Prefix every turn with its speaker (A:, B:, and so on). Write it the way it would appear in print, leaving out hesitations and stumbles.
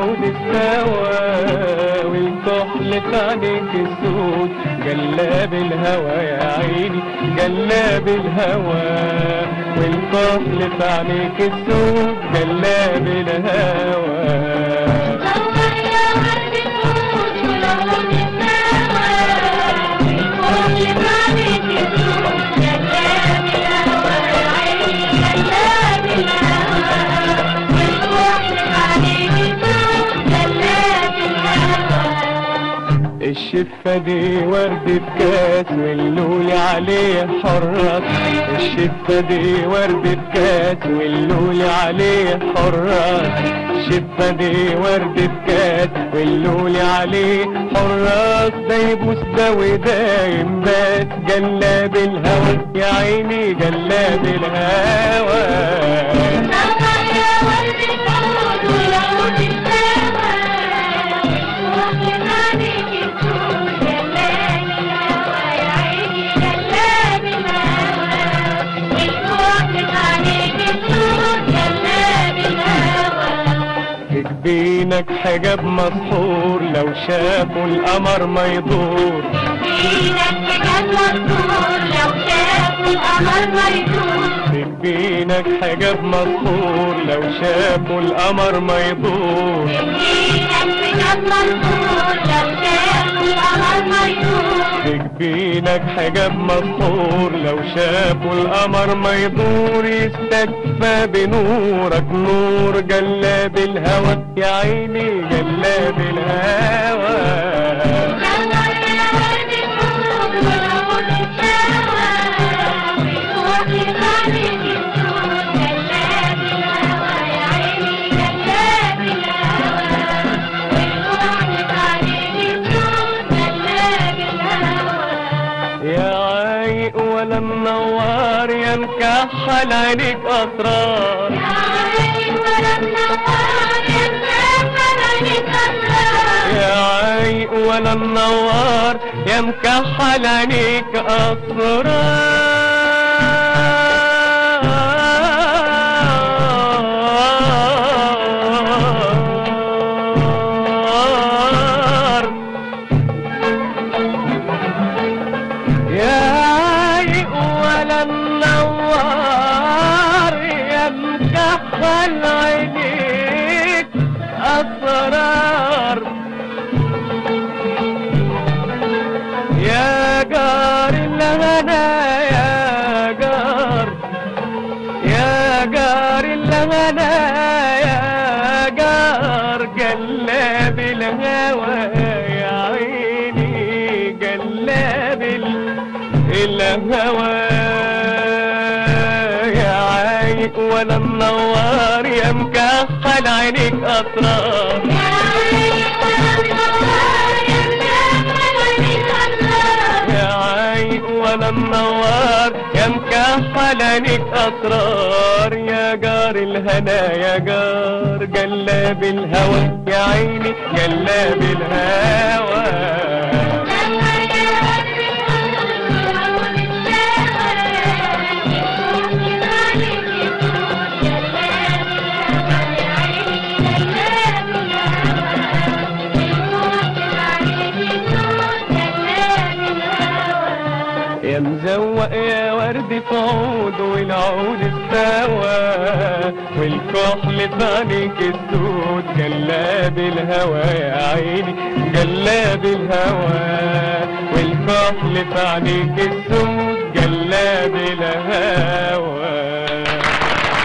A: والعود استوى، والكحل في عينيك السود جلاب الهوى يا عيني جلاب الهوى، والكحل في عينيك السود جلاب الهوى. الشفة دي ورد في كاس واللولي عليه حراس، الشفة دي ورد في كاس واللولي عليه حراس، الشفة دي ورد في كاس واللولي عليه حراس، ده يبوس ده وده ينبات جلاب الهوى يا عيني جلاب الهوى. جبينك حجاب مسحور لو شافوا القمر ما يدور، جبينك حجاب مسحور لو شافوا القمر ما يدور، جبينك حجاب مسحور لو شافوا القمر ما يدور، جبينك حجاب مسحور لو شافوا القمر ما يدور، جبينك حجاب مسحور لو شافوا القمر ما يدور، يستكفى بنورك نور جلاب الهوى يا عيني جلاب الهوى. ولا منور يا مكحل عينيك اسرار، يا عيني ولا منور يا مكحل عينيك اسرار، يا عيني ولا منور يا مكحل عينيك اسرار. مكحل عينيك أسرار يا جار الهنا يا جار، يا جار الهنا يا جار جلاب الهوى يا عيني جلاب الهوى، ولا منور يا مكحل عينيك اسرار، يا عيني ولا منور يا مكحل عينيك اسرار، يا عيني ولا منور يا مكحل عينيك اسرار، يا جار الهنا يا جار جلاب الهوى يا عيني جلاب الهوى. يا مزوق يا ورد في عود والعود استوى، والكحل في عينيك السود جلاب الهوى يا عيني جلاب الهوى، والكحل في عينيك السود جلاب الهوى.